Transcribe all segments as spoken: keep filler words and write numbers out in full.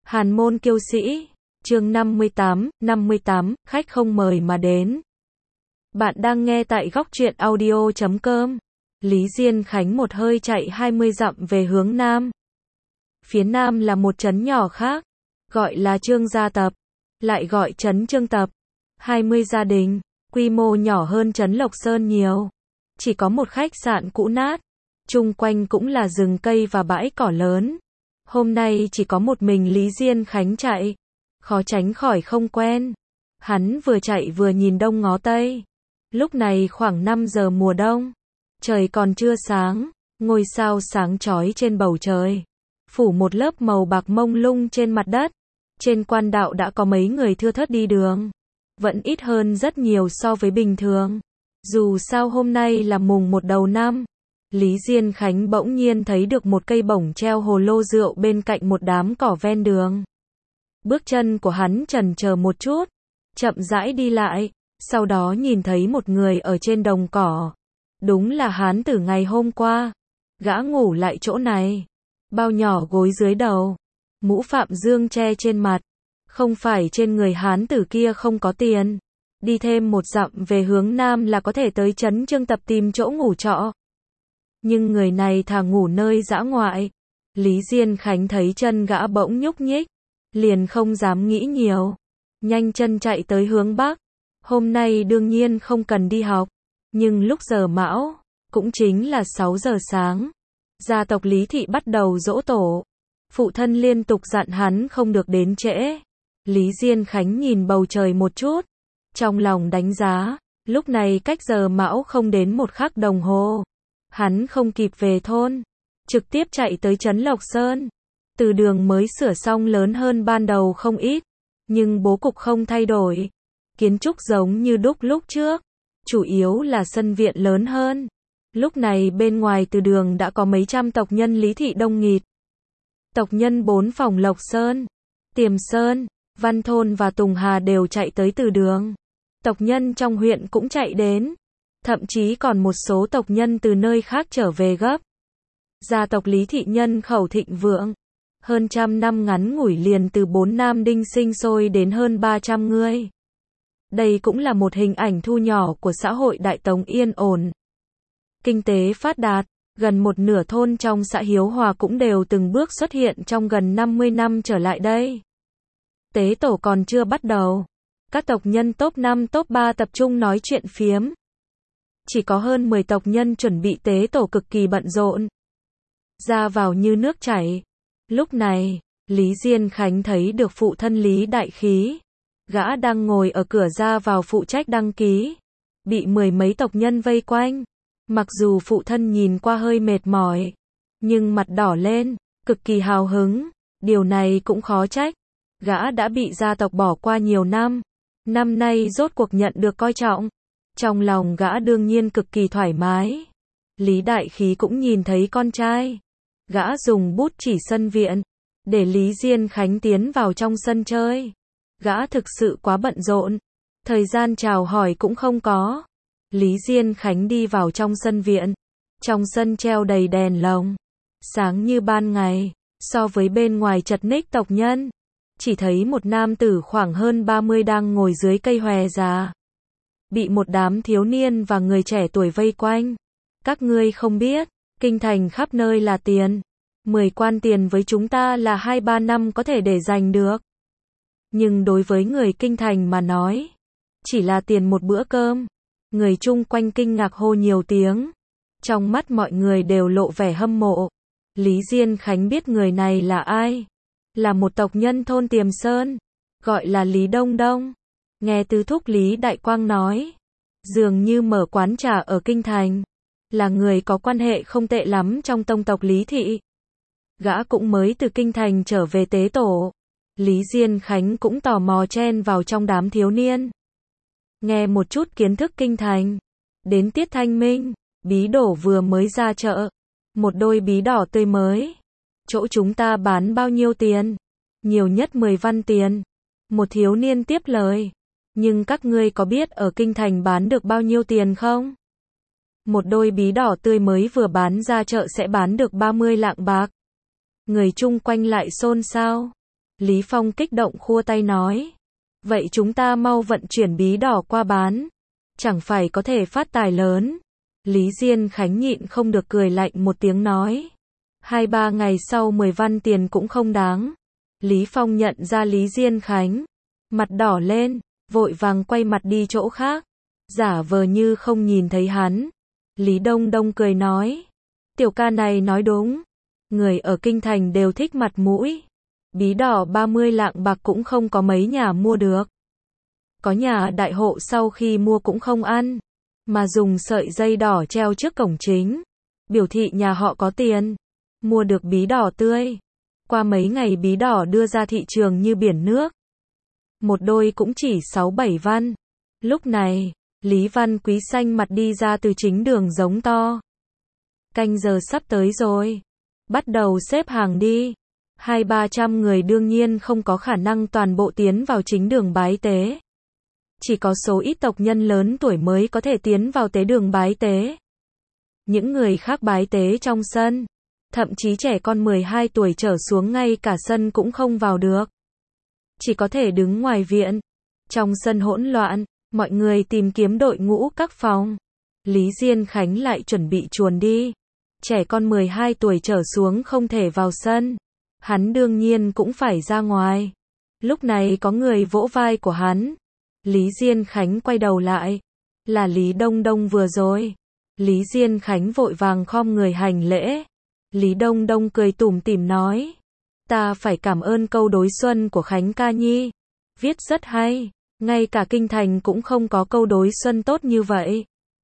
Hàn môn kiêu sĩ, chương năm mươi tám, năm mươi tám, khách không mời mà đến. Bạn đang nghe tại góc truyện audio chấm com. Lý Diên Khánh một hơi chạy hai mươi dặm về hướng nam. Phía nam là một trấn nhỏ khác, gọi là Trương Gia Tập, lại gọi trấn Trương Tập. hai mươi gia đình, quy mô nhỏ hơn trấn Lộc Sơn nhiều. Chỉ có một khách sạn cũ nát, chung quanh cũng là rừng cây và bãi cỏ lớn. Hôm nay chỉ có một mình Lý Diên Khánh chạy, khó tránh khỏi không quen. Hắn vừa chạy vừa nhìn đông ngó tây. Lúc này khoảng năm giờ mùa đông, trời còn chưa sáng, ngôi sao sáng chói trên bầu trời, phủ một lớp màu bạc mông lung trên mặt đất. Trên quan đạo đã có mấy người thưa thớt đi đường, vẫn ít hơn rất nhiều so với bình thường. Dù sao hôm nay là mùng một đầu năm. Lý Diên Khánh bỗng nhiên thấy được một cây bổng treo hồ lô rượu bên cạnh một đám cỏ ven đường. Bước chân của hắn chần chờ một chút, chậm rãi đi lại, sau đó nhìn thấy một người ở trên đồng cỏ. Đúng là hán tử ngày hôm qua. Gã ngủ lại chỗ này, bao nhỏ gối dưới đầu, mũ phạm dương che trên mặt. Không phải trên người hán tử kia không có tiền. Đi thêm một dặm về hướng nam là có thể tới trấn Trương Tập tìm chỗ ngủ trọ. Nhưng người này thà ngủ nơi dã ngoại. Lý Diên Khánh thấy chân gã bỗng nhúc nhích, liền không dám nghĩ nhiều, nhanh chân chạy tới hướng bắc. Hôm nay đương nhiên không cần đi học, nhưng lúc giờ mão, cũng chính là sáu giờ sáng, gia tộc Lý Thị bắt đầu giỗ tổ. Phụ thân liên tục dặn hắn không được đến trễ. Lý Diên Khánh nhìn bầu trời một chút, trong lòng đánh giá, lúc này cách giờ mão không đến một khắc đồng hồ. Hắn không kịp về thôn, trực tiếp chạy tới trấn Lộc Sơn. Từ đường mới sửa xong lớn hơn ban đầu không ít, nhưng bố cục không thay đổi. Kiến trúc giống như đúc lúc trước, chủ yếu là sân viện lớn hơn. Lúc này bên ngoài từ đường đã có mấy trăm tộc nhân Lý Thị đông nghịt. Tộc nhân bốn phòng Lộc Sơn, Tiềm Sơn, Văn Thôn và Tùng Hà đều chạy tới từ đường. Tộc nhân trong huyện cũng chạy đến. Thậm chí còn một số tộc nhân từ nơi khác trở về gấp. Gia tộc Lý Thị nhân khẩu thịnh vượng. Hơn trăm năm ngắn ngủi liền từ bốn nam đinh sinh sôi đến hơn ba trăm người. Đây cũng là một hình ảnh thu nhỏ của xã hội Đại Tống yên ổn. Kinh tế phát đạt, gần một nửa thôn trong xã Hiếu Hòa cũng đều từng bước xuất hiện trong gần năm mươi năm trở lại đây. Tế tổ còn chưa bắt đầu. Các tộc nhân top năm top ba tập trung nói chuyện phiếm. Chỉ có hơn mười tộc nhân chuẩn bị tế tổ cực kỳ bận rộn. Ra vào như nước chảy. Lúc này, Lý Diên Khánh thấy được phụ thân Lý Đại Khí. Gã đang ngồi ở cửa ra vào phụ trách đăng ký. Bị mười mấy tộc nhân vây quanh. Mặc dù phụ thân nhìn qua hơi mệt mỏi, nhưng mặt đỏ lên, cực kỳ hào hứng. Điều này cũng khó trách. Gã đã bị gia tộc bỏ qua nhiều năm. Năm nay rốt cuộc nhận được coi trọng. Trong lòng gã đương nhiên cực kỳ thoải mái. Lý Đại Khí cũng nhìn thấy con trai. Gã dùng bút chỉ sân viện, để Lý Diên Khánh tiến vào trong sân chơi. Gã thực sự quá bận rộn. Thời gian chào hỏi cũng không có. Lý Diên Khánh đi vào trong sân viện. Trong sân treo đầy đèn lồng, sáng như ban ngày. So với bên ngoài chật ních tộc nhân, chỉ thấy một nam tử khoảng hơn ba mươi đang ngồi dưới cây hòe già, bị một đám thiếu niên và người trẻ tuổi vây quanh. Các ngươi không biết, kinh thành khắp nơi là tiền. Mười quan tiền với chúng ta là hai ba năm có thể để dành được. Nhưng đối với người kinh thành mà nói, chỉ là tiền một bữa cơm. Người chung quanh kinh ngạc hô nhiều tiếng. Trong mắt mọi người đều lộ vẻ hâm mộ. Lý Diên Khánh biết người này là ai. Là một tộc nhân thôn Tiềm Sơn, gọi là Lý Đông Đông. Nghe tứ thúc Lý Đại Quang nói, dường như mở quán trà ở kinh thành, là người có quan hệ không tệ lắm trong tông tộc Lý Thị. Gã cũng mới từ kinh thành trở về tế tổ. Lý Diên Khánh cũng tò mò chen vào trong đám thiếu niên. Nghe một chút kiến thức kinh thành. Đến tiết thanh minh, bí đổ vừa mới ra chợ. Một đôi bí đỏ tươi mới. Chỗ chúng ta bán bao nhiêu tiền? Nhiều nhất mười văn tiền. Một thiếu niên tiếp lời. Nhưng các ngươi có biết ở kinh thành bán được bao nhiêu tiền không? Một đôi bí đỏ tươi mới vừa bán ra chợ sẽ bán được ba mươi lạng bạc. Người chung quanh lại xôn xao. Lý Phong kích động khua tay nói. Vậy chúng ta mau vận chuyển bí đỏ qua bán. Chẳng phải có thể phát tài lớn. Lý Diên Khánh nhịn không được cười lạnh một tiếng nói. Hai ba ngày sau mười văn tiền cũng không đáng. Lý Phong nhận ra Lý Diên Khánh. Mặt đỏ lên, vội vàng quay mặt đi chỗ khác. Giả vờ như không nhìn thấy hắn. Lý Đông Đông cười nói. Tiểu ca này nói đúng. Người ở kinh thành đều thích mặt mũi. Bí đỏ ba mươi lạng bạc cũng không có mấy nhà mua được. Có nhà đại hộ sau khi mua cũng không ăn. Mà dùng sợi dây đỏ treo trước cổng chính. Biểu thị nhà họ có tiền. Mua được bí đỏ tươi. Qua mấy ngày bí đỏ đưa ra thị trường như biển nước. Một đôi cũng chỉ sáu bảy văn. Lúc này, Lý Văn Quý xanh mặt đi ra từ chính đường giống to. Canh giờ sắp tới rồi. Bắt đầu xếp hàng đi. Hai ba trăm người đương nhiên không có khả năng toàn bộ tiến vào chính đường bái tế. Chỉ có số ít tộc nhân lớn tuổi mới có thể tiến vào tế đường bái tế. Những người khác bái tế trong sân. Thậm chí trẻ con mười hai tuổi trở xuống ngay cả sân cũng không vào được. Chỉ có thể đứng ngoài viện. Trong sân hỗn loạn, mọi người tìm kiếm đội ngũ các phòng. Lý Diên Khánh lại chuẩn bị chuồn đi. Trẻ con mười hai tuổi trở xuống không thể vào sân. Hắn đương nhiên cũng phải ra ngoài. Lúc này có người vỗ vai của hắn. Lý Diên Khánh quay đầu lại. Là Lý Đông Đông vừa rồi. Lý Diên Khánh vội vàng khom người hành lễ. Lý Đông Đông cười tủm tỉm nói. Ta phải cảm ơn câu đối xuân của Khánh ca nhi. Viết rất hay. Ngay cả kinh thành cũng không có câu đối xuân tốt như vậy.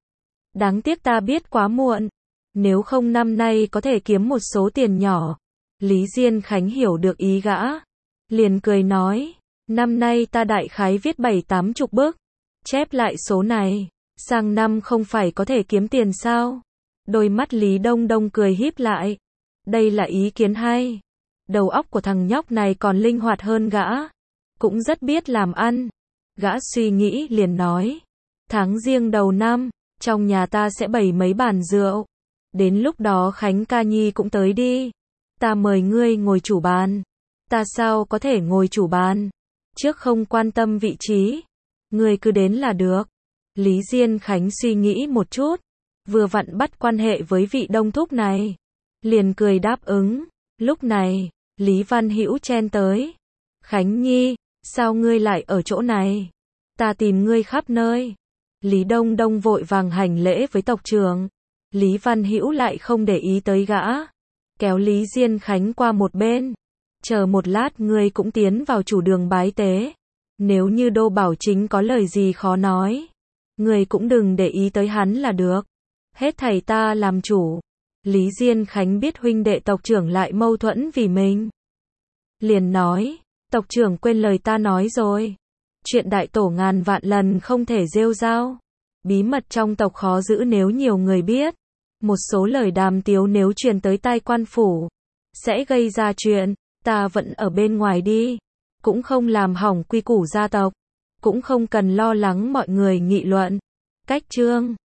Đáng tiếc ta biết quá muộn. Nếu không năm nay có thể kiếm một số tiền nhỏ. Lý Diên Khánh hiểu được ý gã. Liền cười nói. Năm nay ta đại khái viết bảy tám chục bức. Chép lại số này. Sang năm không phải có thể kiếm tiền sao? Đôi mắt Lý Đông Đông cười híp lại. Đây là ý kiến hay. Đầu óc của thằng nhóc này còn linh hoạt hơn gã. Cũng rất biết làm ăn. Gã suy nghĩ liền nói. Tháng riêng đầu năm, trong nhà ta sẽ bày mấy bàn rượu. Đến lúc đó Khánh ca nhi cũng tới đi. Ta mời ngươi ngồi chủ bàn. Ta sao có thể ngồi chủ bàn? Trước không quan tâm vị trí. Ngươi cứ đến là được. Lý Diên Khánh suy nghĩ một chút. Vừa vặn bắt quan hệ với vị đông thúc này. Liền cười đáp ứng. Lúc này, Lý Văn Hữu chen tới. Khánh nhi, sao ngươi lại ở chỗ này? Ta tìm ngươi khắp nơi. Lý Đông Đông vội vàng hành lễ với tộc trưởng. Lý Văn Hữu lại không để ý tới gã. Kéo Lý Diên Khánh qua một bên. Chờ một lát ngươi cũng tiến vào chủ đường bái tế. Nếu như Đô Bảo Chính có lời gì khó nói. Ngươi cũng đừng để ý tới hắn là được. Hết thảy ta làm chủ. Lý Diên Khánh biết huynh đệ tộc trưởng lại mâu thuẫn vì mình. Liền nói. Tộc trưởng quên lời ta nói rồi. Chuyện đại tổ ngàn vạn lần không thể rêu rao. Bí mật trong tộc khó giữ nếu nhiều người biết. Một số lời đàm tiếu nếu truyền tới tai quan phủ. Sẽ gây ra chuyện. Ta vẫn ở bên ngoài đi. Cũng không làm hỏng quy củ gia tộc. Cũng không cần lo lắng mọi người nghị luận. Cách chương